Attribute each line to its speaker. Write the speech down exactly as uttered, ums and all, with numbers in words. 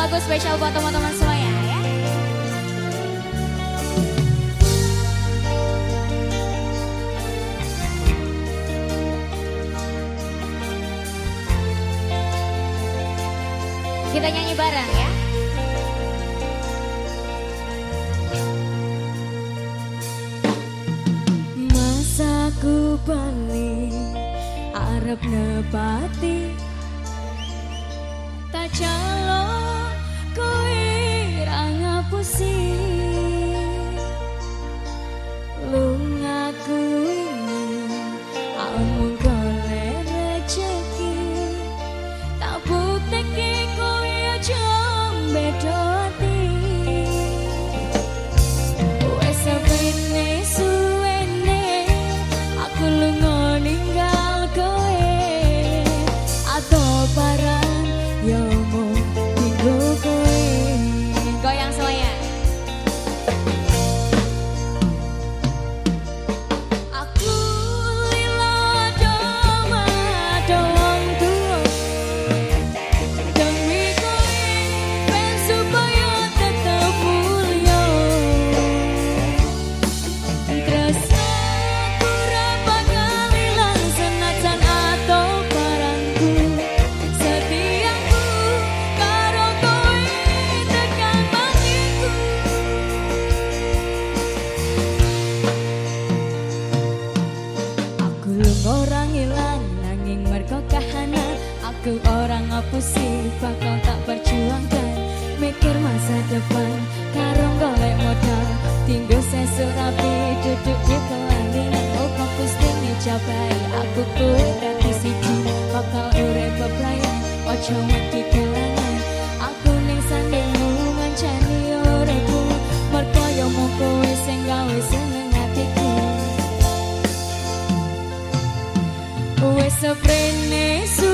Speaker 1: lagu spesial buat teman-teman semuanya ya. Kita nyanyi bareng ya.
Speaker 2: Masa ku balik arep nepati tak calo kowe ra ngapusi lungaku ini amung golek rejeki tak bukteke kowe aja beda ati wes sapene suwene aku lunga ninggal kowe atau barang yo mung tinggo kowe
Speaker 1: Goyang semuanya.
Speaker 2: aku lila doma dong tuwa demi kowe ben supaya tetep mulya tresnaku ora bakal ilang senajan atau barangku setiaku karo kowe tekan matiku aku lunga ora ngilang nanging mergo kahanan aku orang ngapusi bakal tak perjuangkan mikir masa depan karo golek modal tinggo sesuk rapi duduk di pelaminan oh fokus ning jabai aku kowe dadi siji bakal urip bebrayan ojo wedi kelangan aku ning sandingmu ngancani uripku mergo yo mung kowe sing gawe seneng atiku wes seprene su